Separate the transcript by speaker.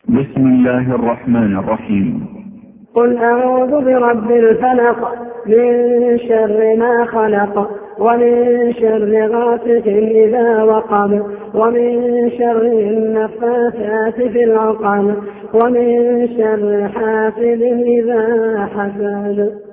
Speaker 1: بسم الله الرحمن الرحيم.
Speaker 2: قل أعوذ برب الفلق من شر ما خلق ومن شر غاسق إذا وقب ومن شر النفاثات في العقد ومن شر حاسد إذا حسد.